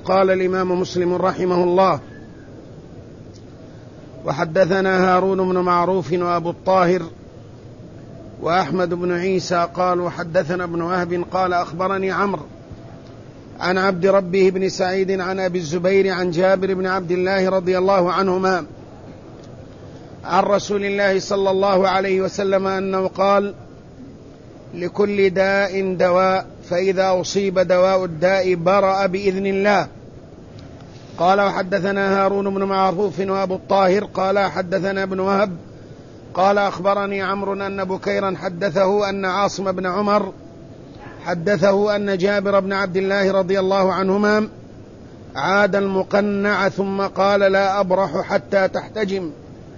قال الإمام مسلم رحمه الله: وحدثنا هارون بن معروف وأبو الطاهر وأحمد بن عيسى قال وحدثنا ابن وهب قال أخبرني عمرو عن عبد ربه بن سعيد عن أبي الزبير عن جابر بن عبد الله رضي الله عنهما عن رسول الله صلى الله عليه وسلم أنه قال: لكل داء دواء، فإذا أصيب دواء الداء برأ بإذن الله. قال وحدثنا هارون بن معروف وأبو الطاهر قال حدثنا ابن وهب قال أخبرني عمرو أن بكيرا حدثه أن عاصم بن عمر حدثه أن جابر بن عبد الله رضي الله عنهما عاد المقنع ثم قال: لا أبرح حتى تحتجم،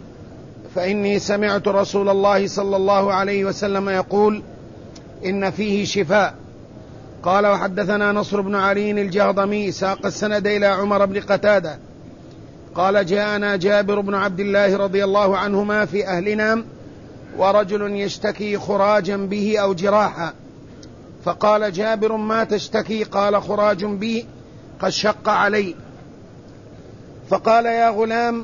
فإني سمعت رسول الله صلى الله عليه وسلم يقول: إن فيه شفاء. قال وحدثنا نصر بن علي الجهضمي ساق السند إلى عمر بن قتادة قال: جاءنا جابر بن عبد الله رضي الله عنهما في أهلنا ورجل يشتكي خراجا به أو جراحا، فقال جابر: ما تشتكي؟ قال: خراج بي قد شق علي. فقال: يا غلام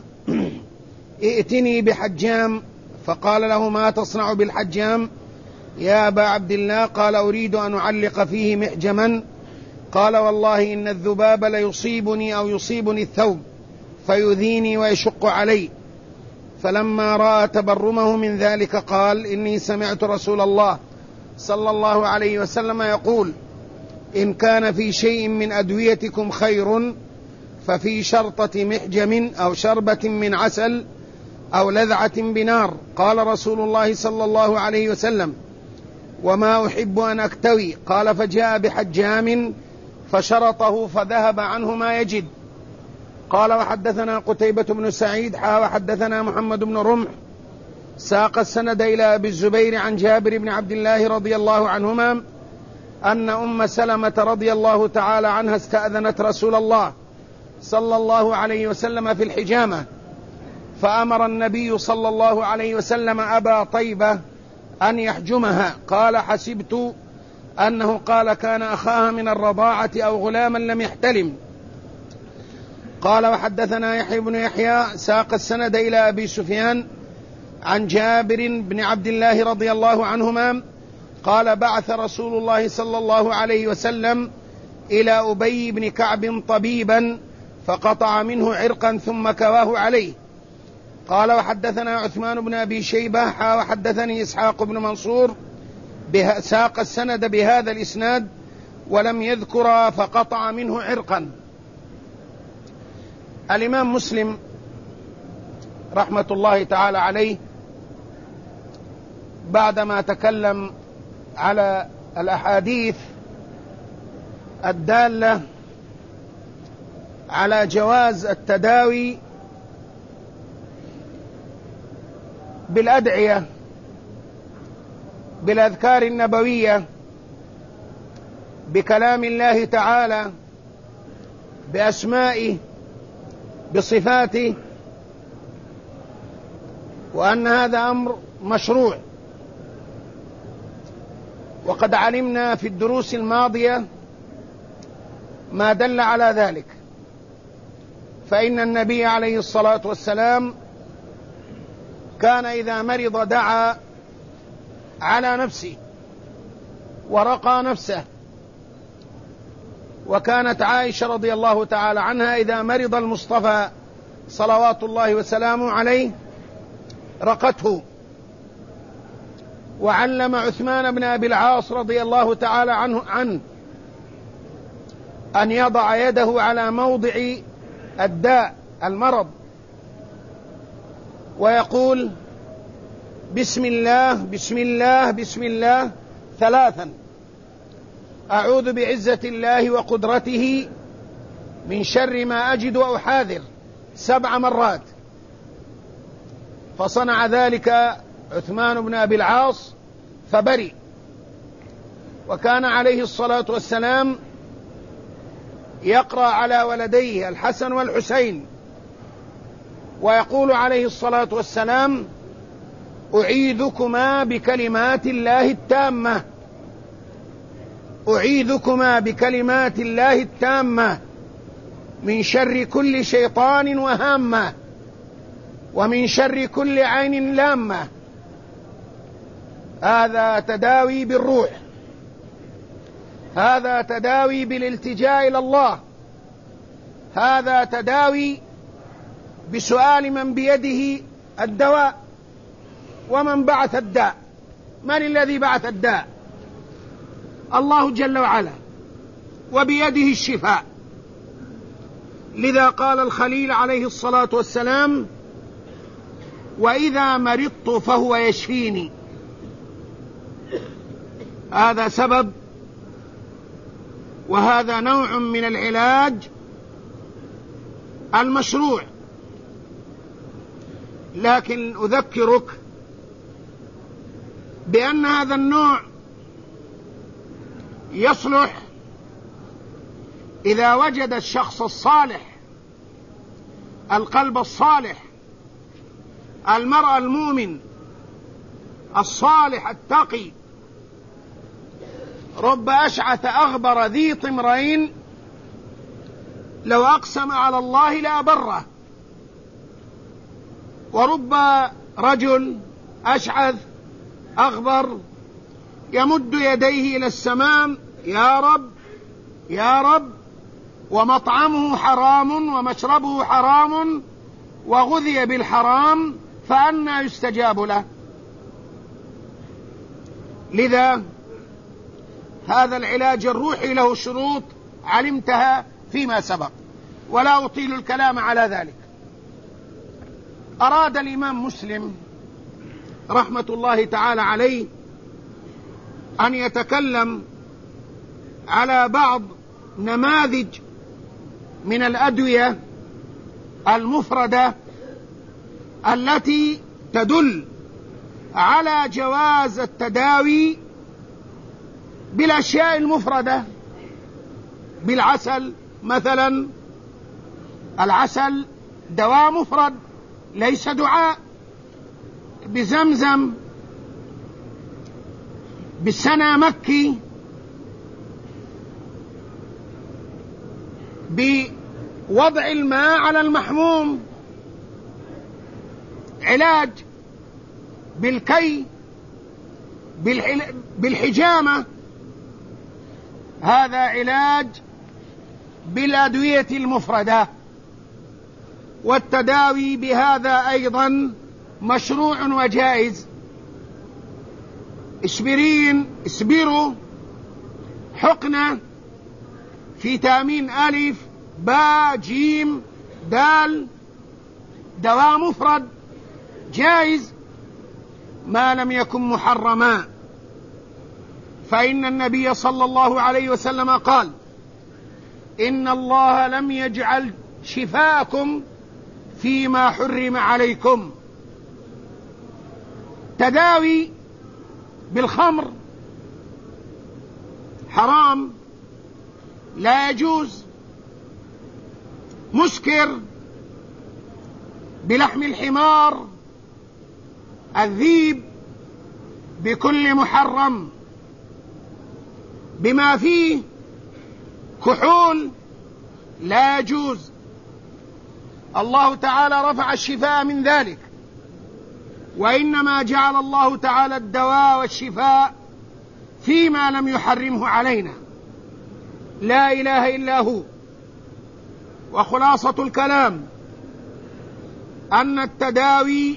ائتني بحجام. فقال له: ما تصنع بالحجام يا أبا عبد الله؟ قال: أريد أن أعلق فيه محجما. قال: والله إن الذباب ليصيبني أو يصيبني الثوب فيؤذيني ويشق علي. فلما رأى تبرمه من ذلك قال: إني سمعت رسول الله صلى الله عليه وسلم يقول: إن كان في شيء من أدويتكم خير ففي شرطة محجم أو شربة من عسل أو لذعة بنار. قال رسول الله صلى الله عليه وسلم: وما أحب أن أكتوي. قال: فجاء بحجام فشرطه فذهب عنه ما يجد. قال وحدثنا قتيبة بن سعيد وحدثنا محمد بن رمح ساق السند إلى أبي الزبير عن جابر بن عبد الله رضي الله عنهما أن أم سلمة رضي الله تعالى عنها استأذنت رسول الله صلى الله عليه وسلم في الحجامة، فأمر النبي صلى الله عليه وسلم أبا طيبة أن يحجمها. قال: حسبت أنه قال كان أخاها من الرضاعة أو غلاما لم يحتلم. قال وحدثنا يحيى بن يحيى ساق السند إلى أبي سفيان عن جابر بن عبد الله رضي الله عنهما قال: بعث رسول الله صلى الله عليه وسلم إلى أبي بن كعب طبيبا فقطع منه عرقا ثم كواه عليه. قال وحدثنا عثمان بن أبي شيبة وحدثني إسحاق بن منصور ساق السند بهذا الإسناد ولم يذكر فقطع منه عرقا. الإمام مسلم رحمة الله تعالى عليه بعدما تكلم على الأحاديث الدالة على جواز التداوي بالأدعية بالأذكار النبوية بكلام الله تعالى بأسمائه بصفاته، وأن هذا أمر مشروع. وقد علمنا في الدروس الماضية ما دل على ذلك، فإن النبي عليه الصلاة والسلام كان إذا مرض دعا على نفسه ورقى نفسه. وكانت عائشة رضي الله تعالى عنها إذا مرض المصطفى صلوات الله وسلامه عليه رقته. وعلم عثمان بن أبي العاص رضي الله تعالى عنه أن يضع يده على موضع الداء المرض ويقول: بسم الله بسم الله بسم الله 3، أعوذ بعزة الله وقدرته من شر ما أجد وأحاذر 7 مرات. فصنع ذلك عثمان بن أبي العاص فبرئ. وكان عليه الصلاة والسلام يقرأ على ولديه الحسن والحسين ويقول عليه الصلاة والسلام: أعيذكما بكلمات الله التامة، أعيذكما بكلمات الله التامة من شر كل شيطان وهامة، ومن شر كل عين لامة. هذا تداوي بالروح، هذا تداوي بالالتجاء إلى الله، هذا تداوي بسؤال من بيده الدواء ومن بعث الداء. من الذي بعث الداء؟ الله جل وعلا، وبيده الشفاء. لذا قال الخليل عليه الصلاة والسلام: وإذا مرضت فهو يشفيني. هذا سبب، وهذا نوع من العلاج المشروع. لكن أذكرك بأن هذا النوع يصلح إذا وجد الشخص الصالح، القلب الصالح، المرء المؤمن الصالح التقي. رب أشعث أغبر ذي طمرين لو أقسم على الله لأبره. ورب رجل أشعث أغبر يمد يديه إلى السماء: يا رب يا رب، ومطعمه حرام ومشربه حرام وغذي بالحرام، فأنى يستجاب له؟ لذا هذا العلاج الروحي له شروط علمتها فيما سبق، ولا أطيل الكلام على ذلك. أراد الإمام مسلم رحمة الله تعالى عليه أن يتكلم على بعض نماذج من الأدوية المفردة التي تدل على جواز التداوي بالأشياء المفردة. بالعسل مثلا، العسل دواء مفرد ليس دعاء. بزمزم، بالسنا مكي، بوضع الماء على المحموم علاج، بالكي، بالحجامة، هذا علاج بالأدوية المفردة. والتداوي بهذا أيضا مشروع وجائز. اسبرين، اسبروا، حقنة، فيتامين ألف باء جيم دال، دواء مفرد جائز ما لم يكن محرما. فإن النبي صلى الله عليه وسلم قال: إن الله لم يجعل شفاءكم فيما حرم عليكم. تداوي بالخمر حرام لا يجوز. مسكر، بلحم الحمار، الذيب، بكل محرم، بما فيه كحول لا يجوز. الله تعالى رفع الشفاء من ذلك، وإنما جعل الله تعالى الدواء والشفاء فيما لم يحرمه علينا. لا إله إلا هو. وخلاصة الكلام أن التداوي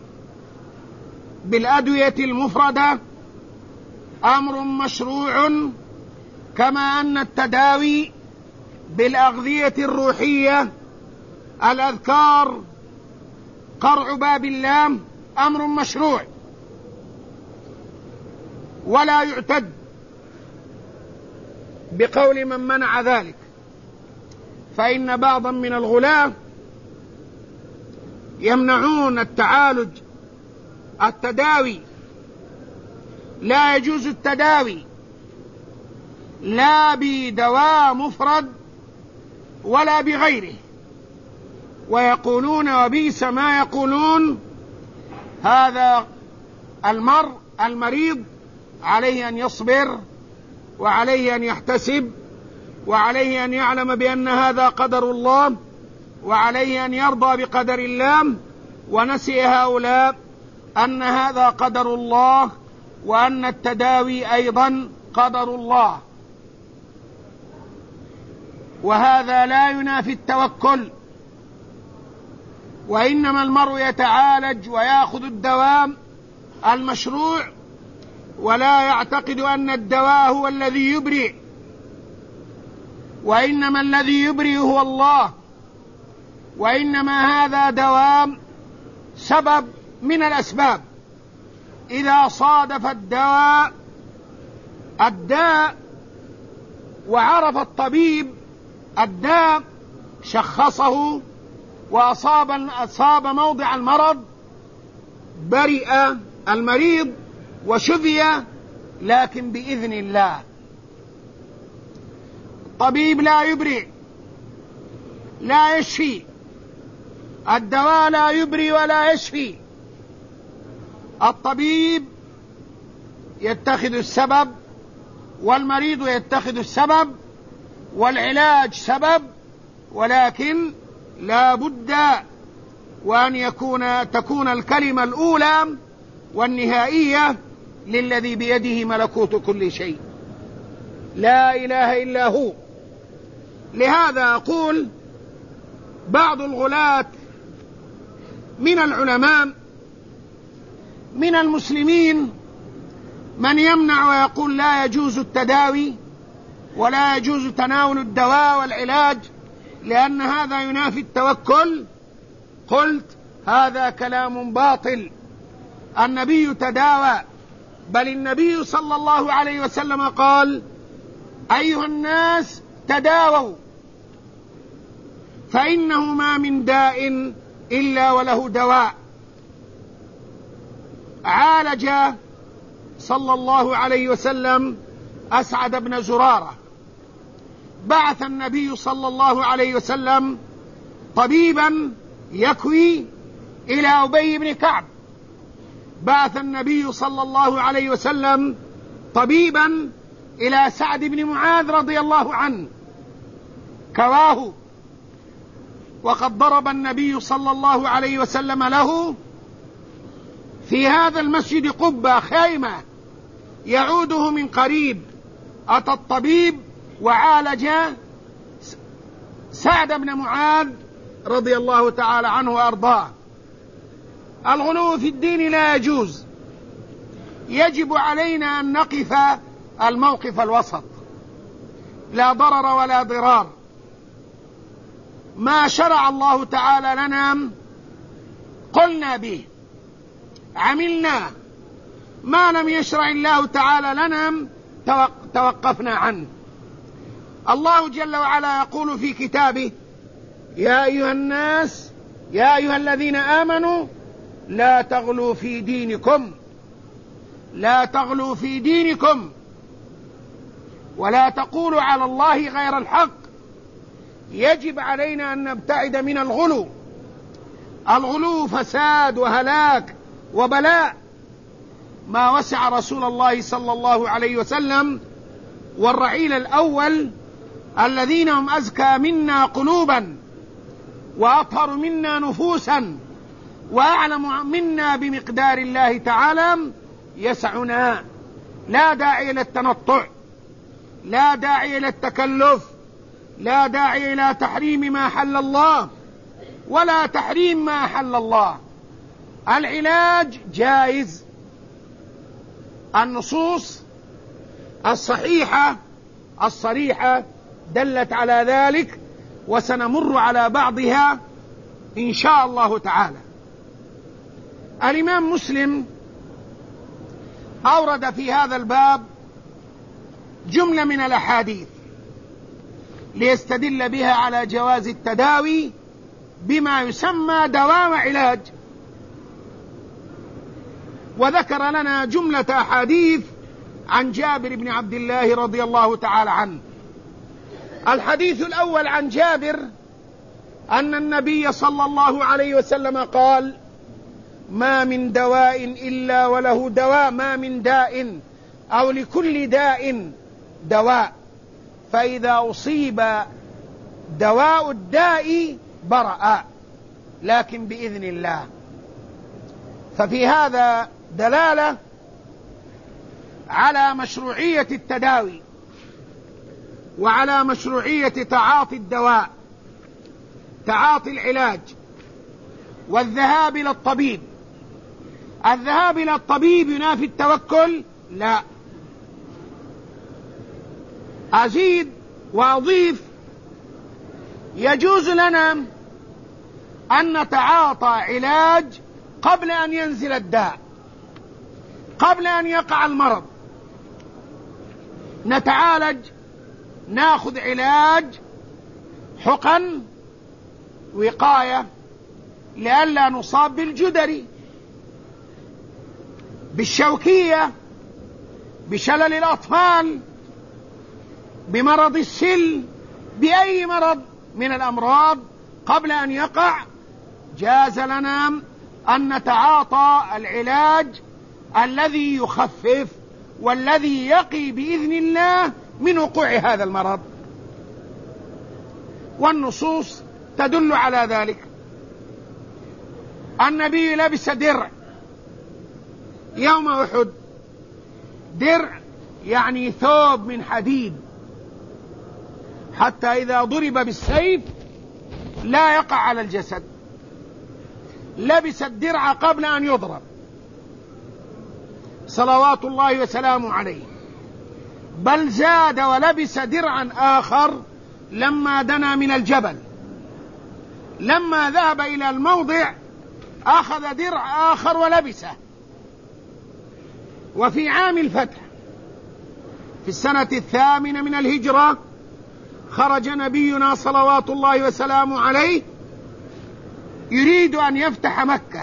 بالأدوية المفردة أمر مشروع، كما أن التداوي بالأغذية الروحية، الأذكار، قرع باب اللام، أمر مشروع. ولا يعتد بقول من منع ذلك، فإن بعضا من الغلاة يمنعون التداوي. لا يجوز التداوي لا بدواء مفرد ولا بغيره، ويقولون وبئس ما يقولون. هذا المريض عليه أن يصبر، وعليه أن يحتسب، وعليه أن يعلم بأن هذا قدر الله، وعليه أن يرضى بقدر الله. ونسي هؤلاء أن هذا قدر الله، وأن التداوي أيضا قدر الله، وهذا لا ينافي التوكل. وإنما المرء يتعالج ويأخذ الدواء المشروع، ولا يعتقد أن الدواء هو الذي يبرئ، وإنما الذي يبرئ هو الله. وإنما هذا دواء سبب من الأسباب. إذا صادف الداء وعرف الطبيب الداء شخصه وأصاب موضع المرض، برئ المريض وشفي، لكن بإذن الله. الطبيب لا يبرئ، لا يشفي، الدواء لا يبرئ ولا يشفي. الطبيب يتخذ السبب، والمريض يتخذ السبب، والعلاج سبب، ولكن لا بد وأن تكون الكلمة الأولى والنهائية للذي بيده ملكوت كل شيء، لا إله إلا هو. لهذا أقول بعض الغلاة من العلماء من المسلمين من يمنع ويقول لا يجوز التداوي ولا يجوز تناول الدواء والعلاج لأن هذا ينافي التوكل. قلت هذا كلام باطل. النبي تداوى، بل النبي صلى الله عليه وسلم قال: أيها الناس تداووا فإنه ما من داء إلا وله دواء. عالج صلى الله عليه وسلم أسعد بن زرارة. بعث النبي صلى الله عليه وسلم طبيبا يكوي إلى أبي بن كعب. بعث النبي صلى الله عليه وسلم طبيبا إلى سعد بن معاذ رضي الله عنه كواه. وقد ضرب النبي صلى الله عليه وسلم له في هذا المسجد قبة خيمة يعوده من قريب. أتى الطبيب وعالج سعد بن معاذ رضي الله تعالى عنه وأرضاه. الغلو في الدين لا يجوز. يجب علينا أن نقف الموقف الوسط، لا ضرر ولا ضرار. ما شرع الله تعالى لنا قلنا به، عملنا. ما لم يشرع الله تعالى لنا توقفنا عنه. الله جل وعلا يقول في كتابه: يا أيها الناس، يا أيها الذين آمنوا لا تغلوا في دينكم، لا تغلوا في دينكم ولا تقولوا على الله غير الحق. يجب علينا أن نبتعد من الغلو. الغلو فساد وهلاك وبلاء. ما وسع رسول الله صلى الله عليه وسلم والرعيل الأول الذين هم أزكى منا قلوبا وأطهر منا نفوسا وأعلم منا بمقدار الله تعالى يسعنا. لا داعي إلى التنطع، لا داعي إلى التكلف، لا داعي إلى تحريم ما حل الله ولا تحريم ما حل الله. العلاج جائز. النصوص الصحيحة الصريحة دلت على ذلك، وسنمر على بعضها إن شاء الله تعالى. الإمام مسلم أورد في هذا الباب جملة من الأحاديث ليستدل بها على جواز التداوي بما يسمى دواء وعلاج، وذكر لنا جملة أحاديث عن جابر بن عبد الله رضي الله تعالى عنه. الحديث الأول عن جابر أن النبي صلى الله عليه وسلم قال: ما من دواء إلا وله دواء، ما من داء أو لكل داء دواء، فإذا أصيب دواء الداء برأ، لكن بإذن الله. ففي هذا دلالة على مشروعية التداوي وعلى مشروعية تعاطي الدواء، تعاطي العلاج والذهاب إلى الطبيب. الذهاب إلى الطبيب ينافي التوكل؟ لا. أزيد وأضيف: يجوز لنا أن نتعاطى علاج قبل أن ينزل الداء، قبل أن يقع المرض، نتعالج، ناخذ علاج، حقن، وقاية، لئلا نصاب بالجدري، بالشوكية، بشلل الأطفال، بمرض السل، بأي مرض من الأمراض قبل أن يقع. جاز لنا أن نتعاطى العلاج الذي يخفف والذي يقي بإذن الله من وقوع هذا المرض، والنصوص تدل على ذلك. النبي لبس درع يوم أحد، درع يعني ثوب من حديد، حتى إذا ضرب بالسيف لا يقع على الجسد. لبس الدرع قبل أن يضرب صلوات الله وسلامه عليه، بل زاد ولبس درعا آخر لما دنا من الجبل. لما ذهب إلى الموضع أخذ درع آخر ولبسه. وفي عام الفتح في السنة 8 من الهجرة خرج نبينا صلوات الله وسلامه عليه يريد أن يفتح مكة.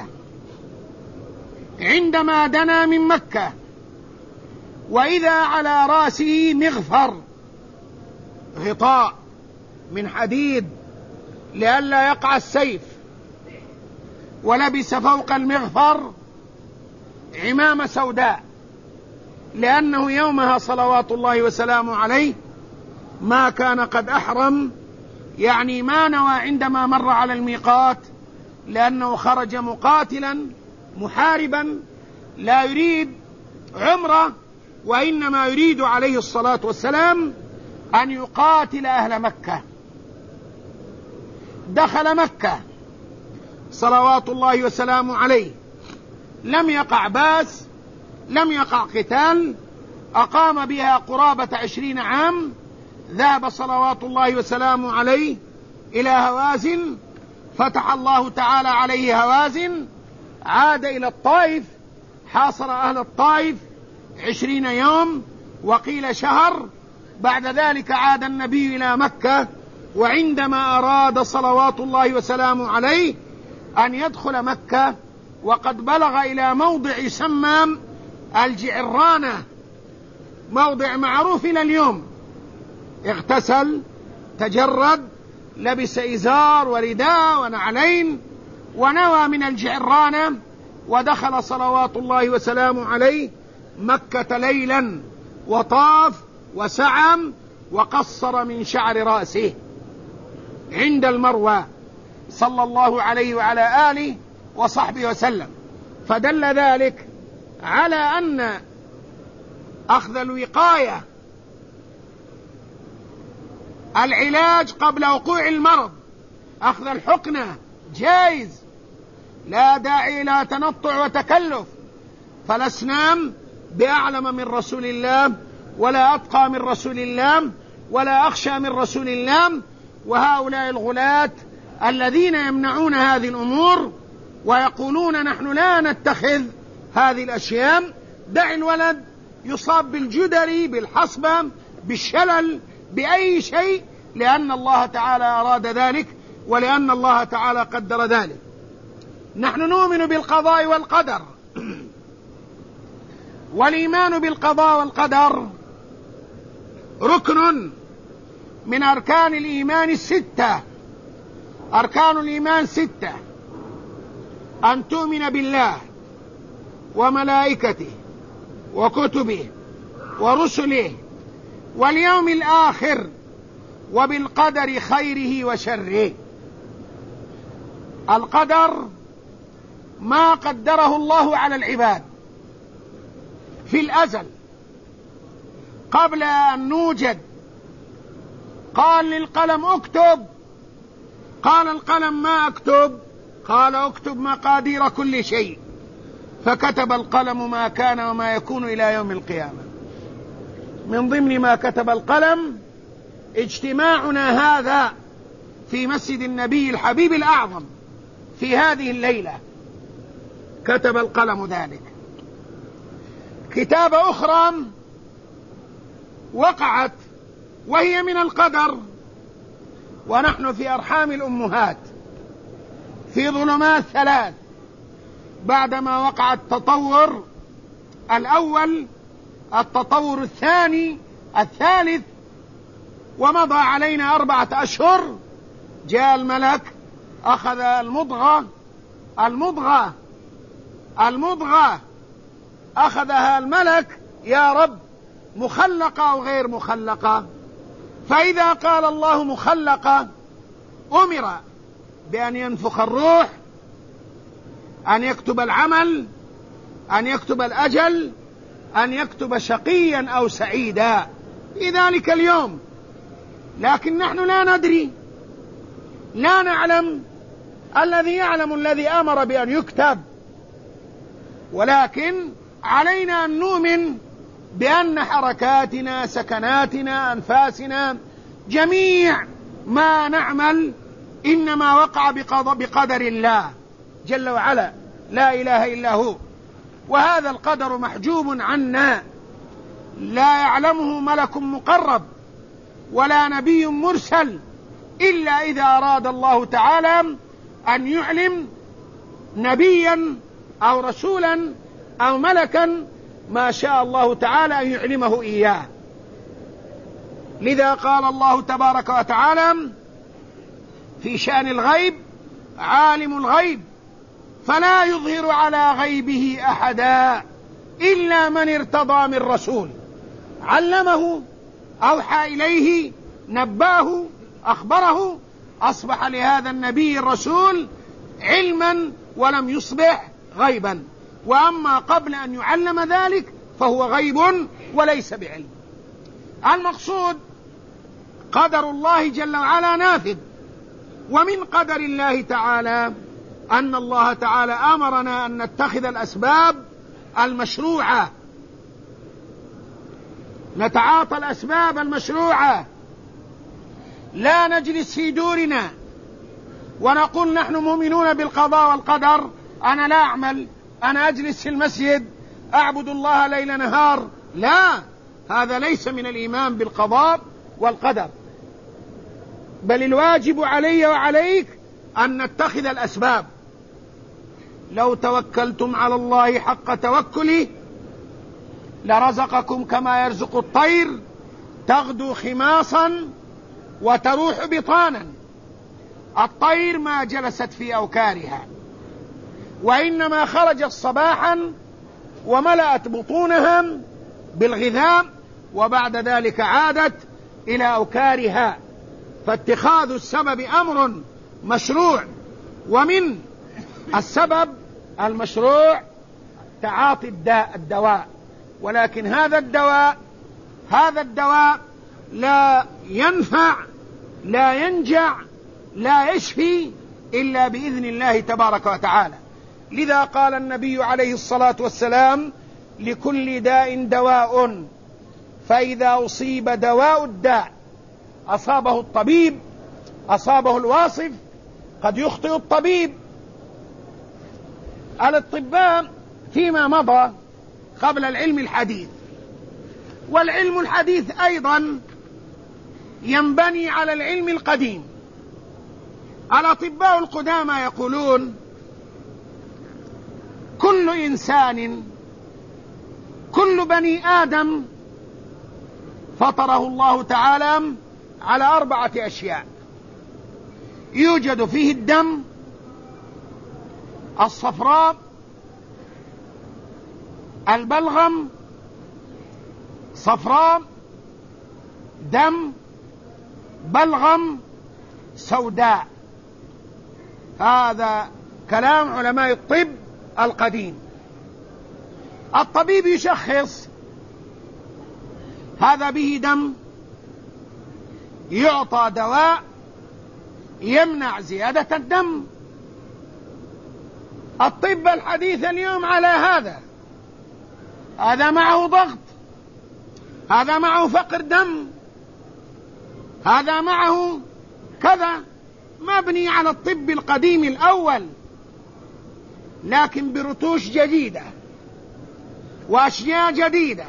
عندما دنا من مكة وإذا على رأسه مغفر، غطاء من حديد لئلا يقع السيف، ولبس فوق المغفر عمامة سوداء، لأنه يومها صلوات الله وسلامه عليه ما كان قد أحرم، يعني ما نوى عندما مر على الميقات، لأنه خرج مقاتلا محاربا لا يريد عمره، وإنما يريد عليه الصلاة والسلام أن يقاتل أهل مكة. دخل مكة صلوات الله وسلامه عليه، لم يقع باس، لم يقع قتال، أقام بها قرابة 20 عام. ذهب صلوات الله وسلامه عليه إلى هوازن، فتح الله تعالى عليه هوازن، عاد إلى الطائف، حاصر أهل الطائف 20 يوم وقيل شهر. بعد ذلك عاد النبي إلى مكة، وعندما أراد صلوات الله وسلامه عليه أن يدخل مكة وقد بلغ إلى موضع يسمى الجعرانة، موضع معروف إلى اليوم، اغتسل، تجرد، لبس إزار ورداء ونعلين، ونوى من الجعرانة، ودخل صلوات الله وسلامه عليه مكة ليلا، وطاف وسعم وقصر من شعر رأسه عند المروى صلى الله عليه وعلى آله وصحبه وسلم. فدل ذلك على أن أخذ الوقاية، العلاج قبل وقوع المرض، أخذ الحقنة جائز، لا داعي إلى تنطع وتكلف. فلسنا بأعلم من رسول الله، ولا أتقى من رسول الله، ولا أخشى من رسول الله. وهؤلاء الغلاة الذين يمنعون هذه الأمور ويقولون نحن لا نتخذ هذه الأشياء، دع الولد يصاب بالجدري، بالحصبة، بالشلل، بأي شيء، لأن الله تعالى أراد ذلك، ولأن الله تعالى قدر ذلك. نحن نؤمن بالقضاء والقدر، والإيمان بالقضاء والقدر ركن من أركان الإيمان الستة. أركان الإيمان 6: أن تؤمن بالله وملائكته وكتبه ورسله واليوم الآخر وبالقدر خيره وشره. القدر ما قدره الله على العباد في الأزل قبل أن نوجد. قال للقلم اكتب، قال القلم ما اكتب، قال اكتب مقادير كل شيء، فكتب القلم ما كان وما يكون إلى يوم القيامة. من ضمن ما كتب القلم اجتماعنا هذا في مسجد النبي الحبيب الأعظم في هذه الليلة، كتب القلم ذلك. كتابة أخرى وقعت وهي من القدر ونحن في أرحام الأمهات في ظلمات ثلاث، بعدما وقع التطور الأول، التطور الثاني، الثالث، ومضى علينا 4 أشهر، جاء الملك أخذ المضغة أخذها الملك، يا رب مخلقة أو غير مخلقة؟ فإذا قال الله مخلقة أمر بأن ينفخ الروح، أن يكتب العمل، أن يكتب الأجل، أن يكتب شقيا أو سعيدا في ذلك اليوم. لكن نحن لا ندري، لا نعلم. الذي يعلم الذي أمر بأن يكتب، ولكن علينا أن نؤمن بأن حركاتنا، سكناتنا، أنفاسنا، جميع ما نعمل إنما وقع بقدر الله جل وعلا، لا إله إلا هو. وهذا القدر محجوب عنا، لا يعلمه ملك مقرب ولا نبي مرسل، إلا إذا أراد الله تعالى أن يعلم نبيا أو رسولا أو ملكا ما شاء الله تعالى أن يعلمه إياه. لذا قال الله تبارك وتعالى في شأن الغيب: عالم الغيب فلا يظهر على غيبه أحدا إلا من ارتضى من رسول، علمه، أوحى إليه، نباه، أخبره، أصبح لهذا النبي الرسول علما ولم يصبح غيبا. وأما قبل أن يعلم ذلك فهو غيب وليس بعلم. المقصود قدر الله جل وعلا نافذ. ومن قدر الله تعالى أن الله تعالى أمرنا أن نتخذ الأسباب المشروعة، نتعاطى الأسباب المشروعة، لا نجلس في دورنا ونقول نحن مؤمنون بالقضاء والقدر، أنا لا أعمل، أنا أجلس في المسجد أعبد الله ليل نهار. لا، هذا ليس من الإيمان بالقضاء والقدر، بل الواجب علي وعليك أن نتخذ الأسباب. لو توكلتم على الله حق توكله لرزقكم كما يرزق الطير تغدو خماصا وتروح بطانا. الطير ما جلست في أوكارها، وإنما خرجت صباحا وملأت بطونها بالغذاء، وبعد ذلك عادت إلى أوكارها. فاتخاذ السبب أمر مشروع، ومن السبب المشروع تعاطي الدواء. ولكن هذا الدواء لا ينفع، لا ينجع، لا يشفي إلا بإذن الله تبارك وتعالى. لذا قال النبي عليه الصلاة والسلام: لكل داء دواء، فإذا أصيب دواء الداء أصابه الطبيب، أصابه الواصف، قد يخطئ الطبيب. الأطباء فيما مضى قبل العلم الحديث، والعلم الحديث أيضا ينبني على العلم القديم. الأطباء القدامى يقولون: كل إنسان، كل بني آدم فطره الله تعالى على 4 أشياء: يوجد فيه الدم الصفراء، البلغم صفراء، دم بلغم سوداء. هذا كلام علماء الطب القديم. الطبيب يشخص هذا به دم، يعطى دواء يمنع زيادة الدم. الطب الحديث اليوم على هذا معه ضغط، هذا معه فقر دم، هذا معه كذا، مبني على الطب القديم الأول لكن برتوش جديدة وأشياء جديدة.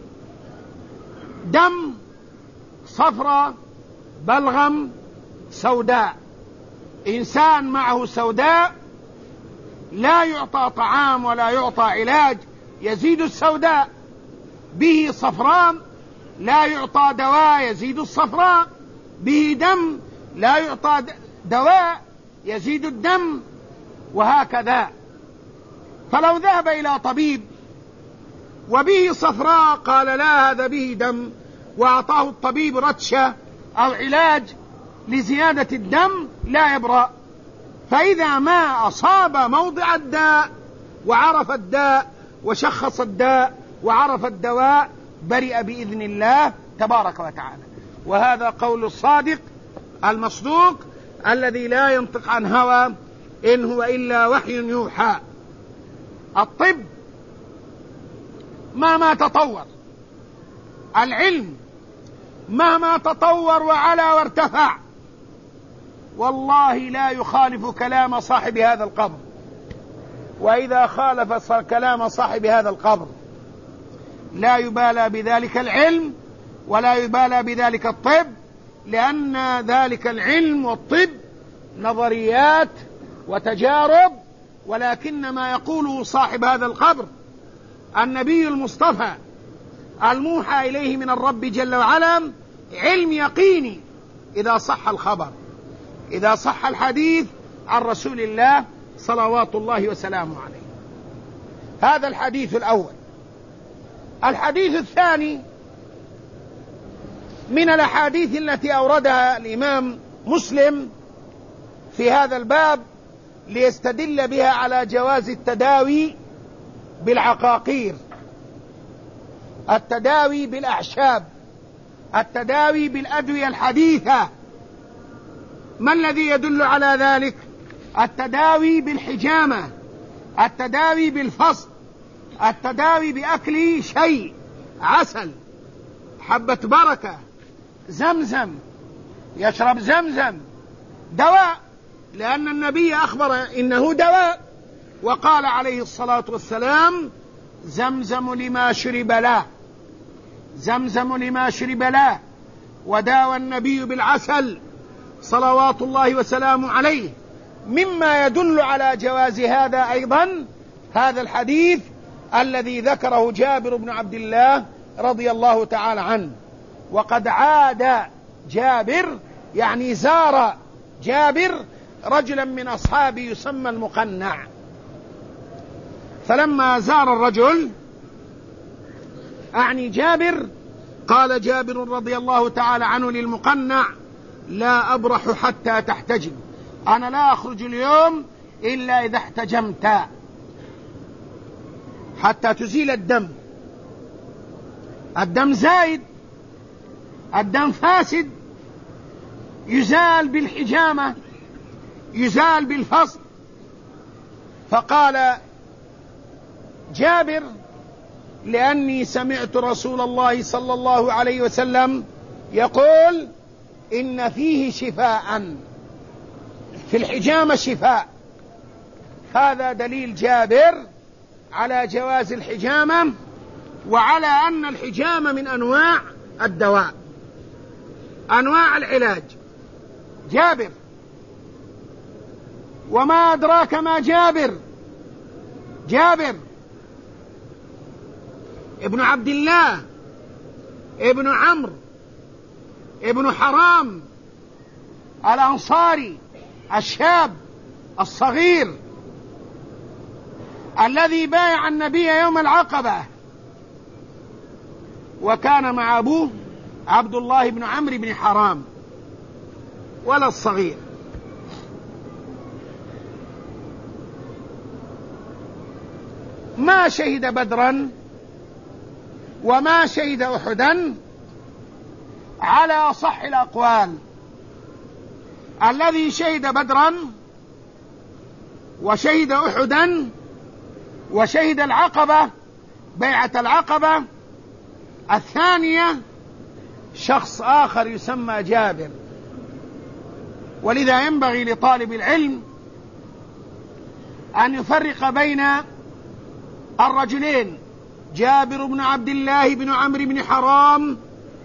دم صفرة، بلغم سوداء. إنسان معه سوداء لا يعطى طعام ولا يعطى علاج يزيد السوداء، به صفراء لا يعطى دواء يزيد الصفراء، به دم لا يعطى دواء يزيد الدم، وهكذا. فلو ذهب إلى طبيب وبه صفراء قال لا هذا به دم، وأعطاه الطبيب رتشة أو علاج لزيادة الدم، لا يبرأ. فإذا ما أصاب موضع الداء وعرف الداء وشخص الداء وعرف الدواء برئ بإذن الله تبارك وتعالى. وهذا قول الصادق المصدوق الذي لا ينطق عن هوى إن هو إلا وحي يوحى. الطب مهما تطور، العلم مهما تطور وعلى وارتفع، والله لا يخالف كلام صاحب هذا القبر. وإذا خالف كلام صاحب هذا القبر لا يبالى بذلك العلم ولا يبالى بذلك الطب، لأن ذلك العلم والطب نظريات وتجارب، ولكن ما يقوله صاحب هذا القبر النبي المصطفى الموحى إليه من الرب جل وعلا علم يقيني إذا صح الخبر، إذا صح الحديث عن رسول الله صلوات الله وسلامه عليه. هذا الحديث الأول. الحديث الثاني من الأحاديث التي أوردها الإمام مسلم في هذا الباب ليستدل بها على جواز التداوي بالعقاقير، التداوي بالأعشاب، التداوي بالأدوية الحديثة. ما الذي يدل على ذلك؟ التداوي بالحجامة، التداوي بالفصل، التداوي بأكل شيء، عسل، حبة بركة، زمزم، يشرب زمزم، دواء، لأن النبي أخبر إنه دواء، وقال عليه الصلاة والسلام زمزم لما شرب له، زمزم لما شرب له. وداوى النبي بالعسل صلوات الله وسلامه عليه. مما يدل على جواز هذا أيضا هذا الحديث الذي ذكره جابر بن عبد الله رضي الله تعالى عنه. وقد عاد جابر، يعني زار جابر رجلا من أصحابه يسمى المقنع، فلما زار الرجل أعني جابر، قال جابر رضي الله تعالى عنه للمقنع لا أبرح حتى تحتجم، أنا لا أخرج اليوم إلا إذا احتجمت، حتى تزيل الدم. الدم زايد، الدم فاسد، يزال بالحجامة، يزال بالفصل. فقال جابر لأني سمعت رسول الله صلى الله عليه وسلم يقول إن فيه شفاء، في الحجامة شفاء. هذا دليل جابر على جواز الحجامة وعلى أن الحجامة من أنواع الدواء، أنواع العلاج. جابر وما أدراك ما جابر، جابر ابن عبد الله ابن عمرو ابن حرام الأنصاري الشاب الصغير الذي بايع النبي يوم العقبة، وكان مع أبوه عبد الله بن عمرو بن حرام. ولا الصغير. ما شهد بدرا وما شهد أحدا على أصح الأقوال. الذي شهد بدرا وشهد أحدا وشهد العقبة، بيعة العقبة الثانية، شخص آخر يسمى جابر. ولذا ينبغي لطالب العلم أن يفرق بين الرجلين، جابر بن عبد الله بن عمرو بن حرام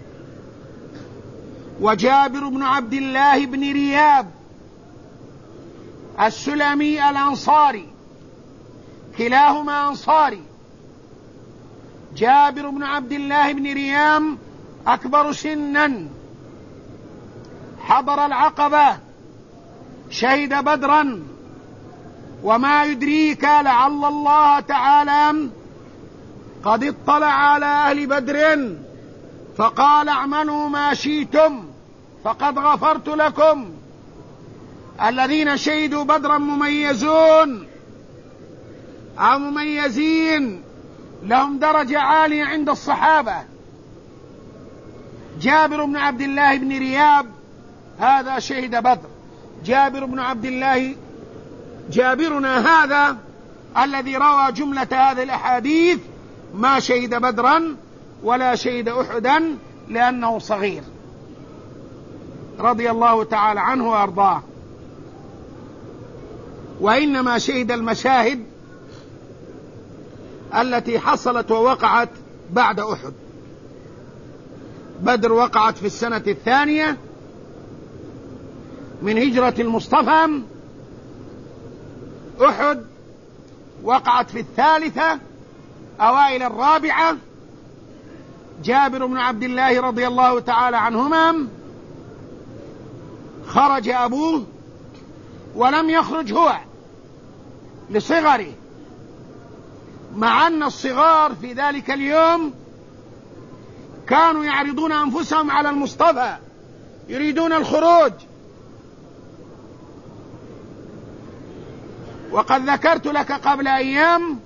وجابر بن عبد الله بن رياب السلمي الأنصاري، كلاهما أنصاري. جابر بن عبد الله بن ريام أكبر سنا، حضر العقبة، شهد بدرا، وما يدريك لعل الله تعالى قد اطلع على أهل بدر فقال اعملوا ما شئتم فقد غفرت لكم. الذين شهدوا بدرا مميزون أو مميزين، لهم درجة عالية عند الصحابة. جابر بن عبد الله بن رياب هذا شهد بدر. جابر بن عبد الله جابرنا هذا الذي روى جملة هذه الأحاديث ما شهد بدرا ولا شهد أحدا لأنه صغير، رضي الله تعالى عنه وأرضاه. وإنما شهد المشاهد التي حصلت ووقعت بعد أحد. بدر وقعت في السنة الثانية من هجرة المصطفى، أحد وقعت في الثالثة أوائل الرابعة. جابر بن عبد الله رضي الله تعالى عنهما خرج أبوه ولم يخرج هو لصغره، مع أن الصغار في ذلك اليوم كانوا يعرضون أنفسهم على المصطفى يريدون الخروج. وقد ذكرت لك قبل أيام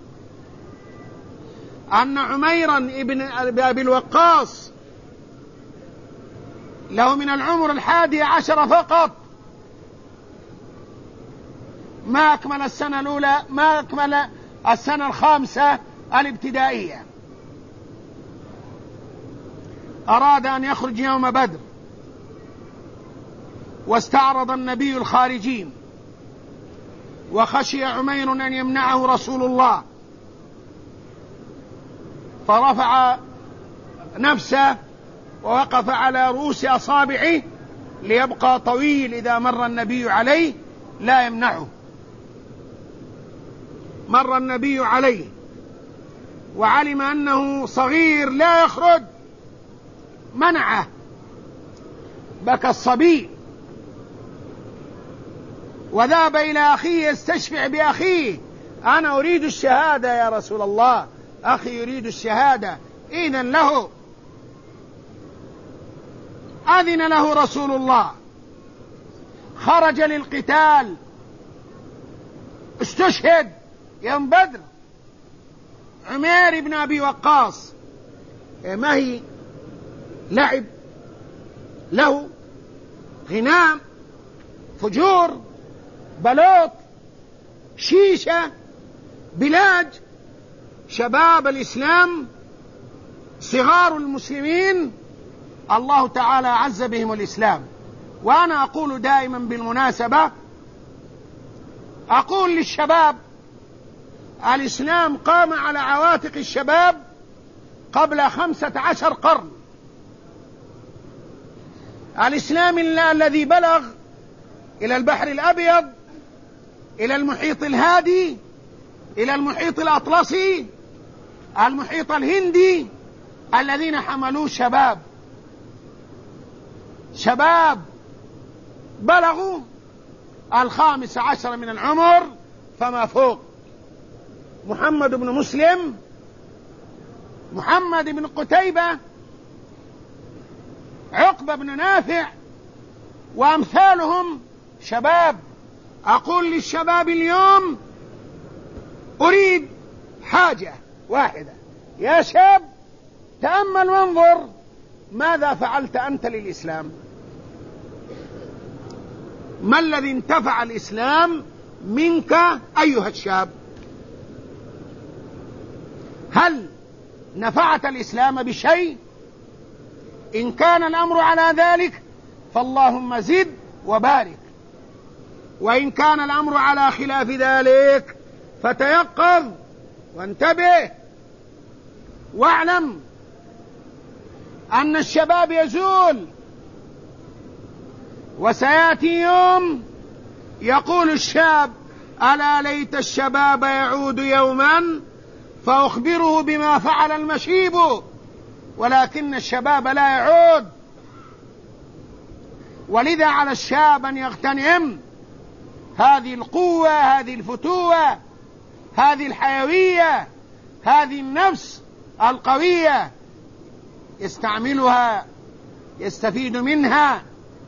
أن عميرا ابن أبي الوقاص له من العمر 11 فقط، ما أكمل السنة الأولى، ما أكمل السنة الخامسة الابتدائية. أراد أن يخرج يوم بدر، واستعرض النبي الخارجين، وخشي عمير أن يمنعه رسول الله، فرفع نفسه ووقف على رؤوس أصابعه ليبقى طويل، إذا مر النبي عليه لا يمنعه. مر النبي عليه وعلم أنه صغير لا يخرج، منعه، بكى الصبي وذهب إلى أخيه يستشفع بأخيه: أنا أريد الشهادة يا رسول الله، أخي يريد الشهادة، إذن له. أذن له رسول الله، خرج للقتال، استشهد يوم بدر. عمير بن أبي وقاص ما هي لعب له، غنام، فجور، بلوط، شيشة، بلاج، شباب الإسلام، صغار المسلمين، الله تعالى عز بهم الإسلام. وأنا أقول دائما بالمناسبة، أقول للشباب: الإسلام قام على عواتق الشباب قبل 15 قرن. الإسلام الذي بلغ إلى البحر الأبيض، إلى المحيط الهادي، إلى المحيط الأطلسي، المحيط الهندي، الذين حملوه شباب بلغوا 15 من العمر فما فوق. محمد بن مسلم، محمد بن قتيبة، عقبة بن نافع، وأمثالهم شباب. أقول للشباب اليوم أريد حاجة واحدة، يا شاب تأمل وانظر ماذا فعلت أنت للإسلام، ما الذي انتفع الإسلام منك أيها الشاب؟ هل نفعت الإسلام بشيء؟ إن كان الأمر على ذلك فاللهم زد وبارك، وإن كان الأمر على خلاف ذلك فتيقظ وانتبه واعلم أن الشباب يزول، وسيأتي يوم يقول الشاب ألا ليت الشباب يعود يوما فأخبره بما فعل المشيب، ولكن الشباب لا يعود. ولذا على الشاب أن يغتنم هذه القوة، هذه الفتوة، هذه الحيوية، هذه النفس القوية، يستعملها يستفيد منها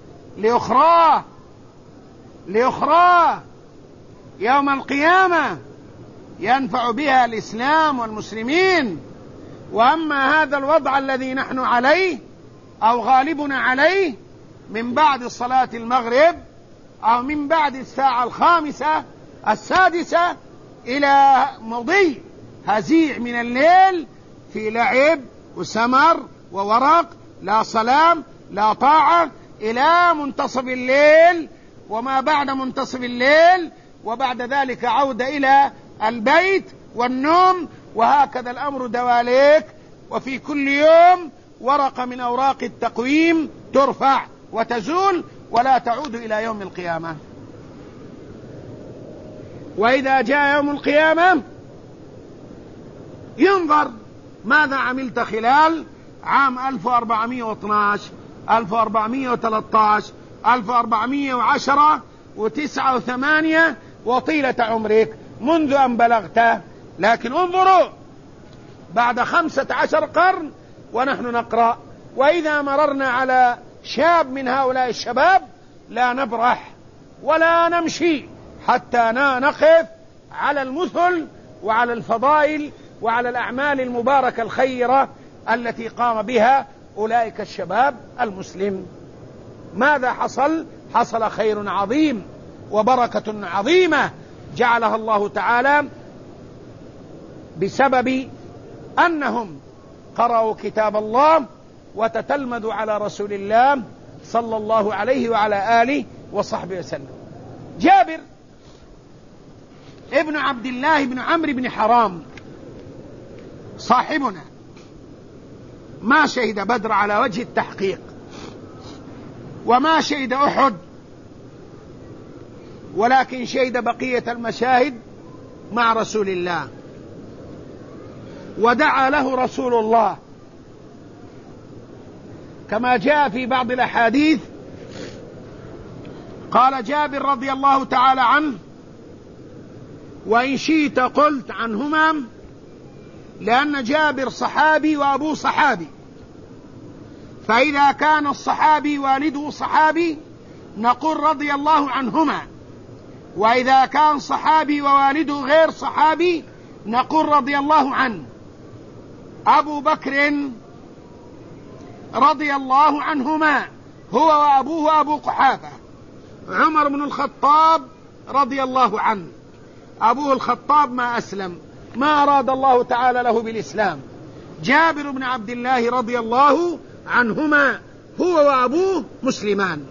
لأخراه يوم القيامة ينفع بها الإسلام والمسلمين. وأما هذا الوضع الذي نحن عليه أو غالبنا عليه من بعد صلاة المغرب أو من بعد الساعة 5 6 إلى مضي هزيع من الليل في لعب وسمر وورق، لا صلاة لا طاعة، إلى منتصف الليل وما بعد منتصف الليل، وبعد ذلك عودة إلى البيت والنوم، وهكذا الأمر دواليك. وفي كل يوم ورقة من أوراق التقويم ترفع وتزول ولا تعود إلى يوم القيامة. وإذا جاء يوم القيامة ينظر ماذا عملت خلال عام 1412 1413 1410 و9 و8 وطيلة عمرك منذ أن بلغت. لكن انظروا بعد 15 قرن ونحن نقرأ، وإذا مررنا على شاب من هؤلاء الشباب لا نبرح ولا نمشي حتى نقف على المثل وعلى الفضائل وعلى الأعمال المباركة الخيرة التي قام بها أولئك الشباب المسلم. ماذا حصل؟ حصل خير عظيم وبركة عظيمة جعلها الله تعالى بسبب أنهم قرأوا كتاب الله وتتلمذوا على رسول الله صلى الله عليه وعلى آله وصحبه وسلم. جابر ابن عبد الله بن عمرو بن حرام صاحبنا ما شهد بدر على وجه التحقيق، وما شهد أحد، ولكن شهد بقية المشاهد مع رسول الله، ودعا له رسول الله كما جاء في بعض الأحاديث. قال جابر رضي الله تعالى عنه: وإن شئت قلت عنهما، لأن جابر صحابي وأبوه صحابي، فإذا كان الصحابي والده صحابي نقول رضي الله عنهما، وإذا كان صحابي ووالده غير صحابي نقول رضي الله عنه. أبو بكر رضي الله عنهما هو وأبوه أبو قحافة. عمر بن الخطاب رضي الله عنه، أبوه الخطاب ما أسلم، ما أراد الله تعالى له بالإسلام. جابر بن عبد الله رضي الله عنهما هو وأبوه مسلمان.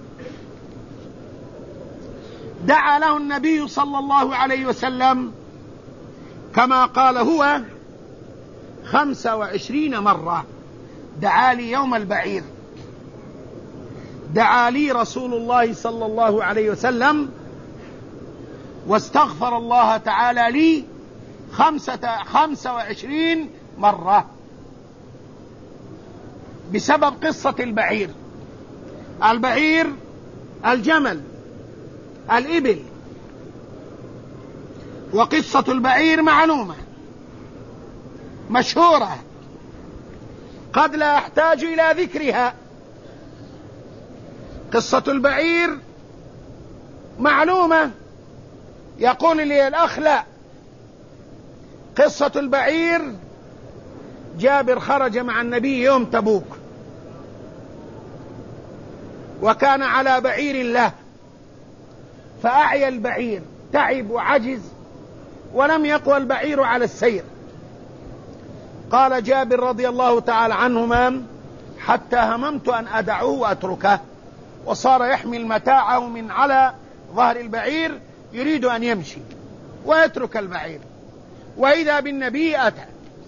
دعا له النبي صلى الله عليه وسلم كما قال هو 25 مرة. دعا لي يوم البعير، دعا لي رسول الله صلى الله عليه وسلم، واستغفر الله تعالى لي 25 مرة بسبب قصة البعير. البعير الجمل الإبل، وقصة البعير معلومة مشهورة قد لا أحتاج إلى ذكرها. قصة البعير معلومة. يقول لي الأخ لا، قصة البعير جابر خرج مع النبي يوم تبوك، وكان على بعير له، فأعيا البعير، تعب وعجز ولم يقوى البعير على السير. قال جابر رضي الله تعالى عنهما: حتى هممت أن أدعه وأتركه، وصار يحمل متاعه من على ظهر البعير يريد أن يمشي ويترك البعير، وإذا بالنبي أتى.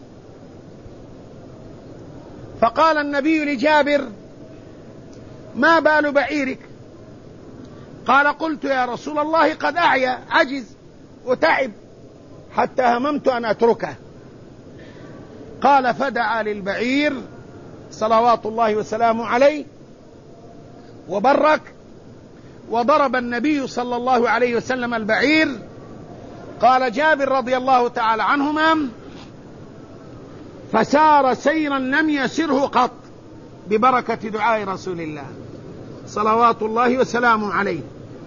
فقال النبي لجابر: ما بال بعيرك؟ قال: قلت يا رسول الله قد أعيا، عجز وتعب، حتى هممت أن أتركه. قال: فدعا للبعير صلوات الله وسلامه عليه وبرك، وضرب النبي صلى الله عليه وسلم البعير. قال جابر رضي الله تعالى عنهما: فسار سيرا لم يسره قط، ببركة دعاء رسول الله صلوات الله وسلامه عليه.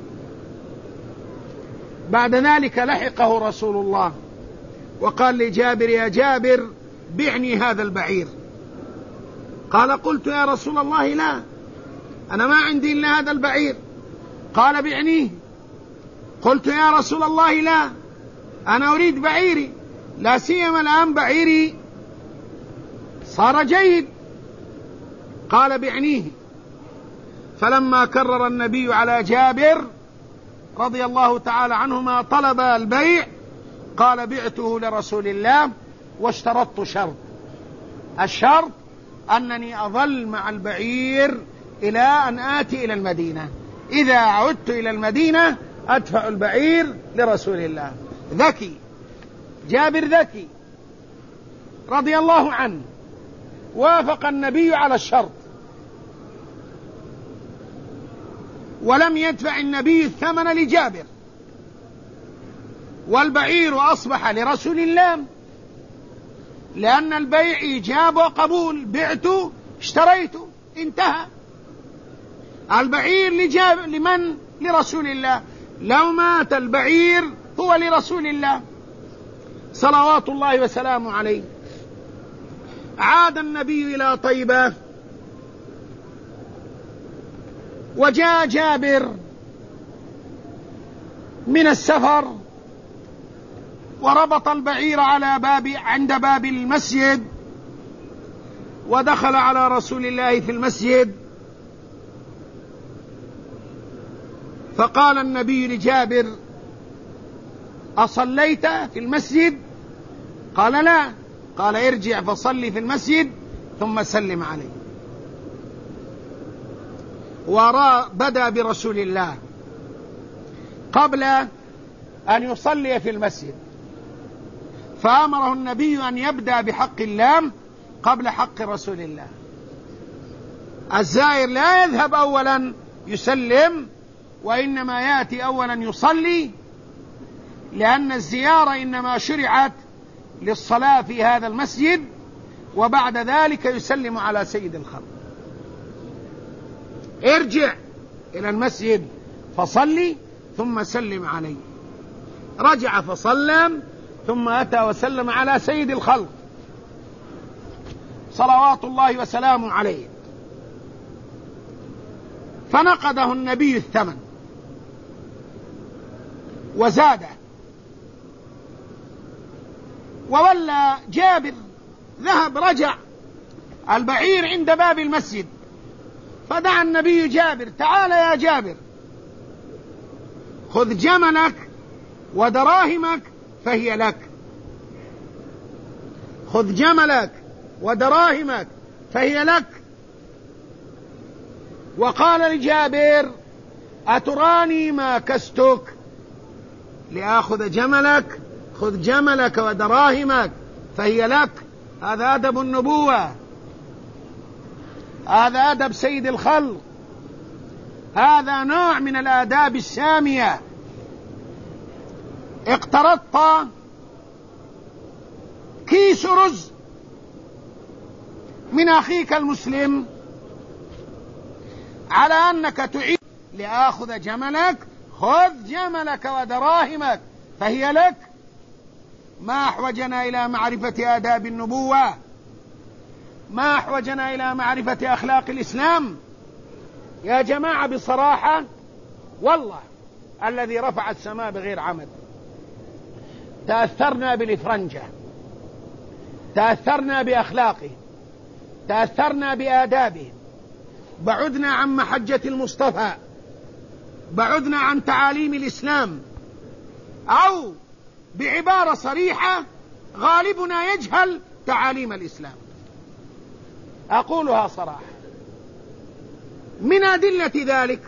بعد ذلك لحقه رسول الله وقال لجابر: يا جابر بعني هذا البعير. قال: قلت يا رسول الله لا، أنا ما عندي إلا هذا البعير. قال: بعنيه. قلت يا رسول الله لا، أنا أريد بعيري، لا سيما الآن بعيري صار جيد. قال: بعنيه. فلما كرر النبي على جابر رضي الله تعالى عنهما طلب البيع، قال: بعته لرسول الله واشترطت شرط، الشرط أنني أظل مع البعير إلى أن آتي إلى المدينة، إذا عدت إلى المدينة أدفع البعير لرسول الله. ذكي جابر، ذكي رضي الله عنه، وافق النبي على الشرط، ولم يدفع النبي الثمن لجابر، والبعير أصبح لرسول الله، لأن البيع إيجاب وقبول، بعت اشتريت انتهى. البعير لمن؟ لرسول الله. لو مات البعير هو لرسول الله صلوات الله وسلامه عليه. عاد النبي إلى طيبة، وجاء جابر من السفر وربط البعير عند باب المسجد، ودخل على رسول الله في المسجد، فقال النبي لجابر: أصليت في المسجد؟ قال: لا. قال: ارجع فصلي في المسجد ثم سلم عليه. بدأ برسول الله قبل أن يصلي في المسجد، فأمره النبي أن يبدأ بحق الله قبل حق رسول الله. الزائر لا يذهب أولا يسلم، وإنما يأتي أولا يصلي، لأن الزيارة إنما شرعت للصلاة في هذا المسجد، وبعد ذلك يسلم على سيد الخلق. ارجع إلى المسجد فصلي ثم سلم عليه. رجع فصلى ثم أتى وسلم على سيد الخلق صلوات الله وسلامه عليه، فنقده النبي الثمن وزاده، وولى جابر، ذهب رجع البعير عند باب المسجد، فدعا النبي جابر: تعال يا جابر، خذ جملك ودراهمك فهي لك، خذ جملك ودراهمك فهي لك. وقال لجابر: أتراني ما كستك لآخذ جملك؟ خذ جملك ودراهمك فهي لك. هذا أدب النبوة، هذا أدب سيد الخلق، هذا نوع من الآداب السامية. اقترضت كيس رز من أخيك المسلم، على أنك تعيد لآخذ جملك، خذ جملك ودراهمك فهي لك. ما أحوجنا إلى معرفة آداب النبوة، ما أحوجنا إلى معرفة أخلاق الإسلام يا جماعة. بصراحة والله الذي رفع السماء بغير عمد تأثرنا بالإفرنجة، تأثرنا بأخلاقه، تأثرنا بآدابه، بعدنا عن محجة المصطفى، بعدنا عن تعاليم الإسلام، أو بعبارة صريحة غالبنا يجهل تعاليم الإسلام. أقولها صراحة. من أدلة ذلك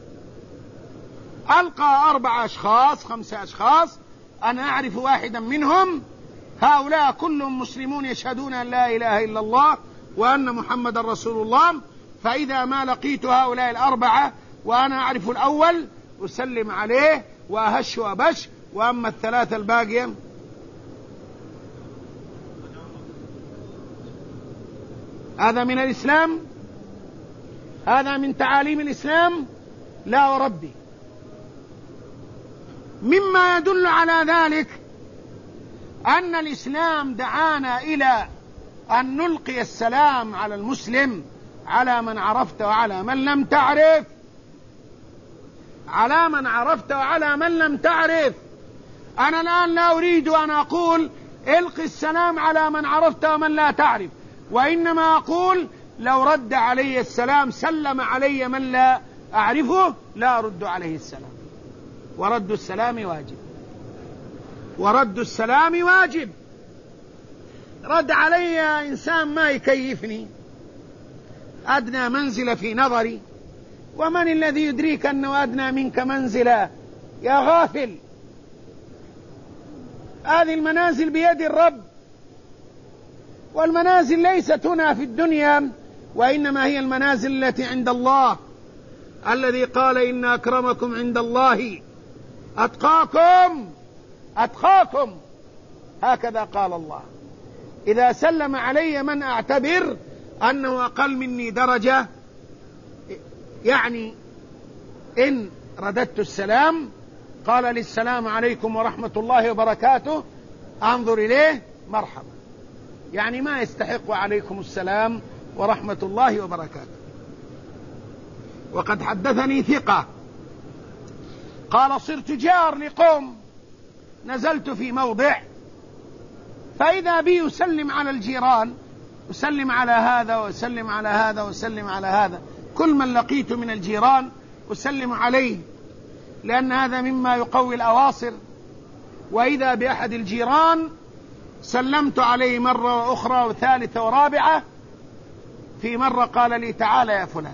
ألقى 4 أشخاص 5 أشخاص، أنا أعرف واحدا منهم، هؤلاء كلهم مسلمون يشهدون أن لا إله إلا الله وأن محمد رسول الله، فإذا ما لقيت هؤلاء 4 وأنا أعرف الأول أسلم عليه وأهش وأبش، وأما 3 الباقية هذا من الإسلام؟ هذا من تعاليم الإسلام؟ لا وربي. مما يدل على ذلك أن الإسلام دعانا إلى أن نلقي السلام على المسلم، على من عرفت وعلى من لم تعرف، على من عرفت وعلى من لم تعرف. أنا الآن لا أريد أن أقول القي السلام على من عرفت ومن لا تعرف، وإنما أقول لو رد علي السلام سلم علي من لا أعرفه لا أرد عليه السلام، ورد السلام واجب، ورد السلام واجب. رد علي إنسان ما يكيفني، أدنى منزلة في نظري، ومن الذي يدريك أنه أدنى منك منزلة يا غافل؟ هذه المنازل بيد الرب، والمنازل ليست هنا في الدنيا، وإنما هي المنازل التي عند الله، الذي قال إن أكرمكم عند الله أتقاكم، هكذا قال الله. إذا سلم علي من أعتبر أنه أقل مني درجة، يعني إن رددت السلام قال لي السلام عليكم ورحمة الله وبركاته، أنظر إليه مرحبا، يعني ما يستحق عليكم السلام ورحمة الله وبركاته. وقد حدثني ثقة قال صرت جار لقوم، نزلت في موضع فإذا بي أسلم على الجيران، أسلم على هذا وأسلم على هذا وأسلم على هذا، كل من لقيت من الجيران أسلم عليه، لأن هذا مما يقوي الأواصر. وإذا بأحد الجيران سلمت عليه مرة وأخرى وثالثة ورابعة، في مرة قال لي تعال يا فلان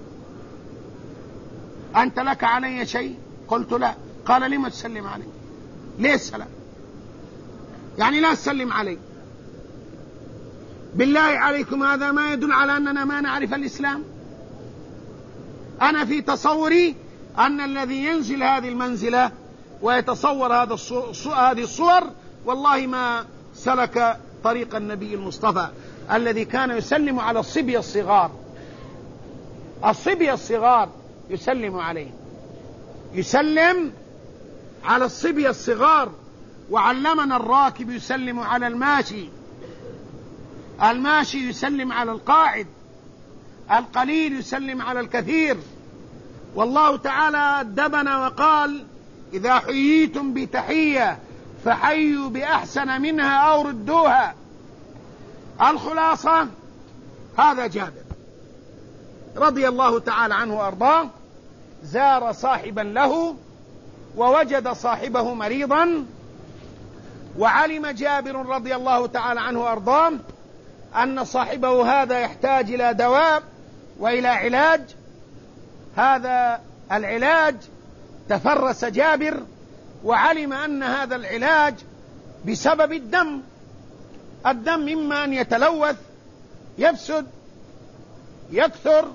أنت لك علي شيء؟ قلت لا. قال لما تسلم علي؟ ليه السلام؟ يعني لا تسلم علي. بالله عليكم هذا ما يدل على أننا ما نعرف الإسلام. أنا في تصوري أن الذي ينزل هذه المنزلة ويتصور هذه الصور والله ما سلك طريق النبي المصطفى الذي كان يسلم على الصبية الصغار. الصبية الصغار يسلم عليه، يسلم على الصبية الصغار. وعلمنا الراكب يسلم على الماشي، الماشي يسلم على القاعد، القليل يسلم على الكثير. والله تعالى أدبنا وقال إذا حييتم بتحية فحيوا بأحسن منها أو ردوها. الخلاصة هذا جابر رضي الله تعالى عنه وأرضاه زار صاحبا له ووجد صاحبه مريضا، وعلم جابر رضي الله تعالى عنه وأرضاه أن صاحبه هذا يحتاج إلى دواء وإلى علاج. هذا العلاج تفرس جابر وعلم أن هذا العلاج بسبب الدم. الدم إما أن يتلوث، يفسد، يكثر،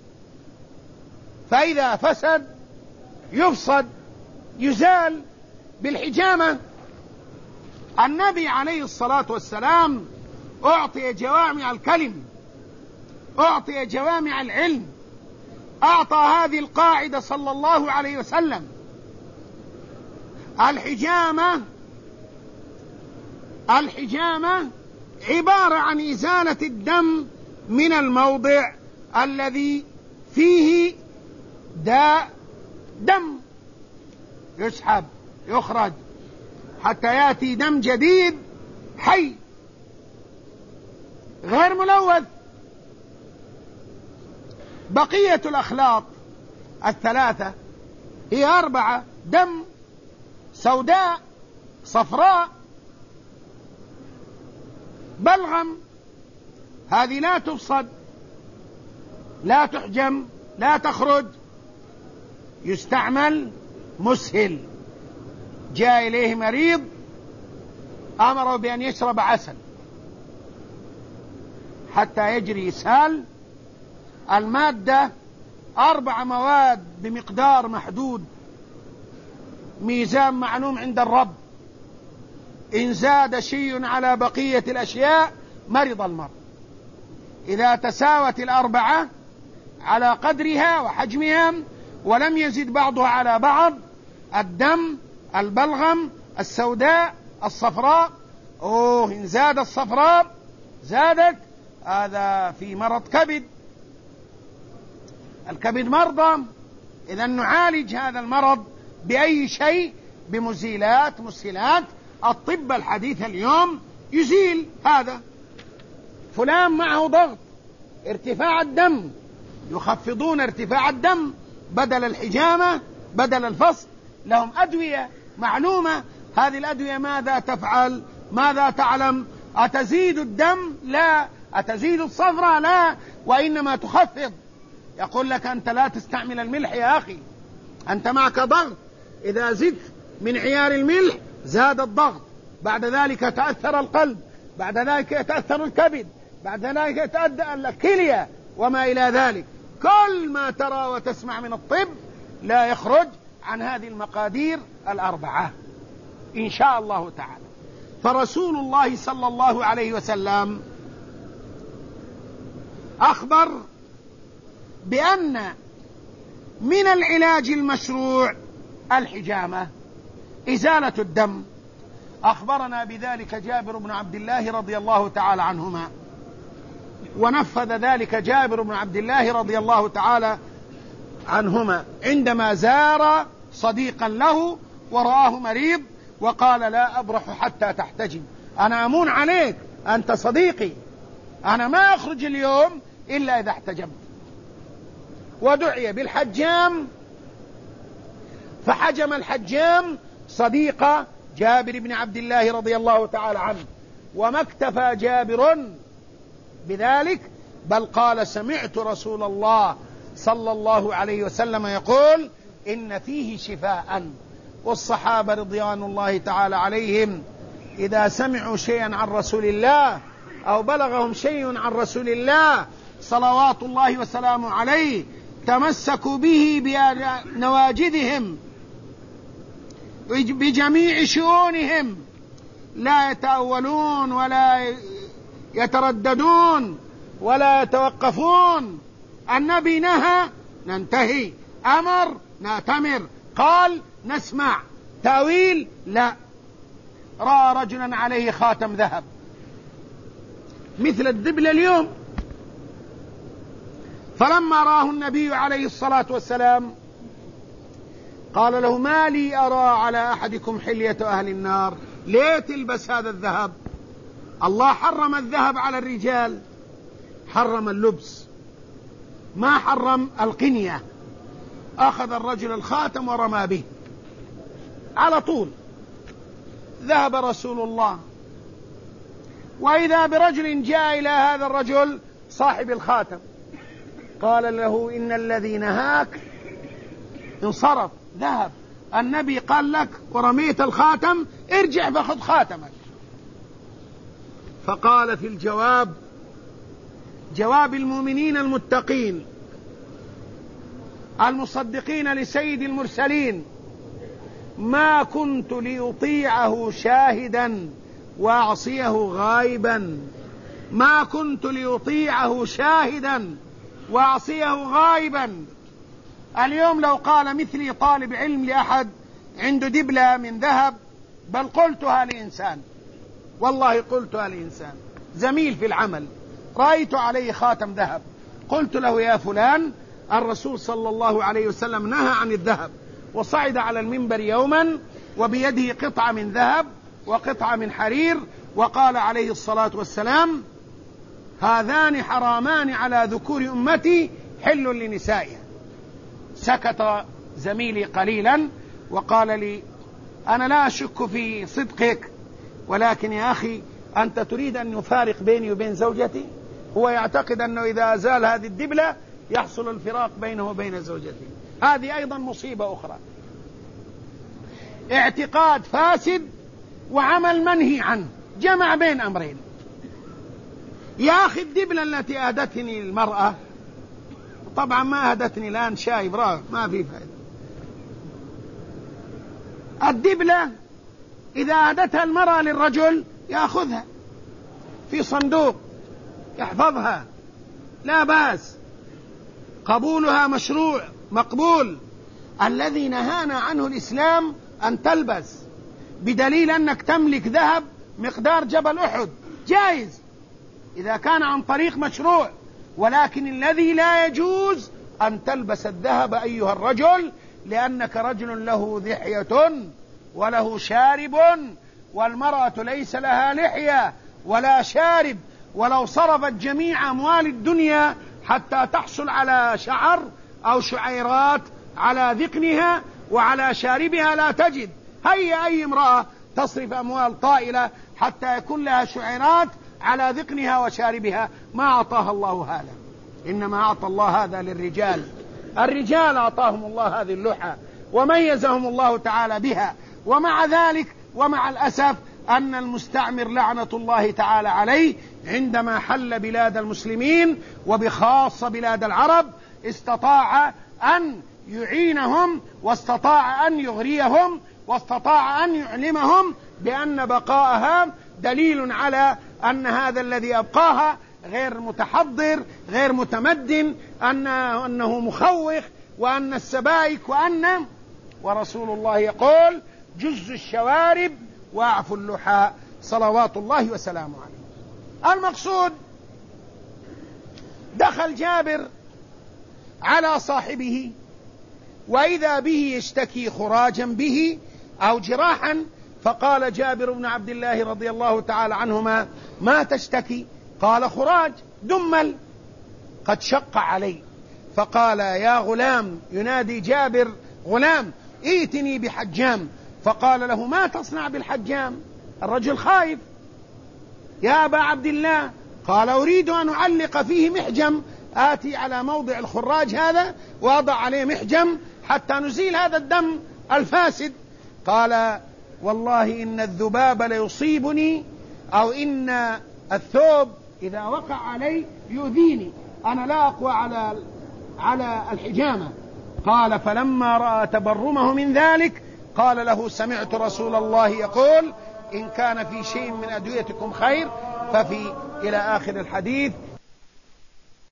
فإذا فسد يفسد يزال بالحجامة. النبي عليه الصلاة والسلام أعطي جوامع الكلم، أعطي جوامع العلم، أعطى هذه القاعدة صلى الله عليه وسلم. الحجامة عبارة عن إزالة الدم من الموضع الذي فيه دم، يسحب يخرج حتى يأتي دم جديد حي غير ملوث. بقية الأخلاط الثلاثة هي 4: دم، سوداء، صفراء، بلغم. هذه لا تفصد، لا تحجم، لا تخرج، يستعمل مسهل. جاء إليه مريض أمره بأن يشرب عسل حتى يجري إسهال. المادة 4 مواد بمقدار محدود، ميزان معلوم عند الرب. إن زاد شيء على بقية الأشياء مرض المرء. إذا تساوت 4 على قدرها وحجمها ولم يزد بعضها على بعض، الدم، البلغم، السوداء، الصفراء، إن زاد الصفراء زادت، هذا في مرض كبد. الكبد مرضى، إذا نعالج هذا المرض بأي شيء؟ بمزيلات، مسهلات. الطب الحديث اليوم يزيل هذا. فلان معه ضغط، ارتفاع الدم، يخفضون ارتفاع الدم بدل الحجامة، بدل الفصل. لهم أدوية معلومة. هذه الأدوية ماذا تفعل؟ ماذا تعلم؟ أتزيد الدم؟ لا. أتزيد الصفرة؟ لا، وإنما تخفض. يقول لك أنت لا تستعمل الملح يا أخي، أنت معك ضغط، إذا زدت من عيار الملح زاد الضغط، بعد ذلك تأثر القلب، بعد ذلك يتأثر الكبد، بعد ذلك يتأثر الكلية وما إلى ذلك. كل ما ترى وتسمع من الطب لا يخرج عن هذه المقادير 4 إن شاء الله تعالى. فرسول الله صلى الله عليه وسلم أخبر بأن من العلاج المشروع الحجامة، إزالة الدم. أخبرنا بذلك جابر بن عبد الله رضي الله تعالى عنهما، ونفذ ذلك جابر بن عبد الله رضي الله تعالى عنهما عندما زار صديقا له ورآه مريض وقال: لا أبرح حتى تحتجم، أنا أمون عليك، أنت صديقي، أنا ما أخرج اليوم إلا إذا احتجمت. ودعي بالحجام، فحجم الحجام صديق جابر بن عبد الله رضي الله تعالى عنه. وما اكتفى جابر بذلك، بل قال: سمعت رسول الله صلى الله عليه وسلم يقول: إن فيه شفاء. والصحابة رضوان الله تعالى عليهم إذا سمعوا شيئا عن رسول الله أو بلغهم شيء عن رسول الله صلوات الله وسلامه عليه تمسكوا به بنواجذهم بجميع شؤونهم، لا يتأولون ولا يترددون ولا يتوقفون. النبي نهى ننتهي، أمر نأتمر، قال نسمع، تأويل لا. رأى رجلا عليه خاتم ذهب مثل الدبل اليوم، فلما رآه النبي عليه الصلاة والسلام قال له: ما لي أرى على أحدكم حلية أهل النار، ليه تلبس هذا الذهب؟ الله حرم الذهب على الرجال، حرم اللبس، ما حرم القنية. أخذ الرجل الخاتم ورمى به على طول. ذهب رسول الله، وإذا برجل جاء إلى هذا الرجل صاحب الخاتم قال له: إن الذي نهاك انصرف، ذهب، النبي قال لك ورميت الخاتم، ارجع فخذ خاتمك. فقال في الجواب، جواب المؤمنين المتقين المصدقين لسيد المرسلين: ما كنت لأطيعه شاهدا وأعصيه غائبا، ما كنت لأطيعه شاهدا وأعصيه غائبا. اليوم لو قال مثلي طالب علم لأحد عنده دبلة من ذهب، بل قلتها لإنسان، والله قلتها لإنسان زميل في العمل، رأيت عليه خاتم ذهب، قلت له يا فلان الرسول صلى الله عليه وسلم نهى عن الذهب، وصعد على المنبر يوما وبيده قطعة من ذهب وقطعة من حرير، وقال عليه الصلاة والسلام هذان حرامان على ذكور أمتي حل لنسائها. سكت زميلي قليلا وقال لي أنا لا أشك في صدقك، ولكن يا أخي أنت تريد أن يفارق بيني وبين زوجتي؟ هو يعتقد أنه إذا أزال هذه الدبلة يحصل الفراق بينه وبين زوجته. هذه أيضا مصيبة أخرى، اعتقاد فاسد وعمل منهي عنه، جمع بين أمرين. يا أخي الدبلة التي أهدتني المرأة، طبعا ما أهدتني الآن شايب راغب ما في فائدة، الدبلة إذا أهدتها المرأة للرجل يأخذها في صندوق يحفظها، لا بأس، قبولها مشروع مقبول. الذي نهانا عنه الإسلام أن تلبس، بدليل أنك تملك ذهب مقدار جبل أحد جائز إذا كان عن طريق مشروع، ولكن الذي لا يجوز أن تلبس الذهب أيها الرجل، لأنك رجل له لحية وله شارب، والمرأة ليس لها لحية ولا شارب، ولو صرفت جميع أموال الدنيا حتى تحصل على شعر أو شعيرات على ذقنها وعلى شاربها لا تجد. هيا أي امرأة تصرف أموال طائلة حتى يكون لها شعيرات على ذقنها وشاربها، ما أعطاها الله هذا، إنما أعطى الله هذا للرجال. الرجال أعطاهم الله هذه اللحى وميزهم الله تعالى بها. ومع ذلك ومع الأسف أن المستعمر لعنة الله تعالى عليه عندما حل بلاد المسلمين وبخاصة بلاد العرب استطاع أن يعينهم، واستطاع أن يغريهم، واستطاع أن يعلمهم بأن بقاءها دليل على أن هذا الذي أبقاها غير متحضر غير متمدن، أنه مخوخ، وأن السبائك، ورسول الله يقول جز الشوارب واعفوا اللحى صلوات الله وسلامه عليه. المقصود دخل جابر على صاحبه وإذا به يشتكي خراجا به أو جراحا، فقال جابر بن عبد الله رضي الله تعالى عنهما ما تشتكي؟ قال خراج دمل قد شق علي. فقال يا غلام، ينادي جابر غلام ائتني بحجام. فقال له ما تصنع بالحجام؟ الرجل خايف. يا أبا عبد الله، قال أريد أن أعلق فيه محجم، آتي على موضع الخراج هذا وأضع عليه محجم حتى نزيل هذا الدم الفاسد. قال والله إن الذباب ليصيبني، أو إن الثوب إذا وقع علي يؤذيني، أنا لا أقوى على الحجامة. قال فلما رأى تبرمه من ذلك قال له سمعت رسول الله يقول إن كان في شيء من أدويتكم خير ففي إلى آخر الحديث.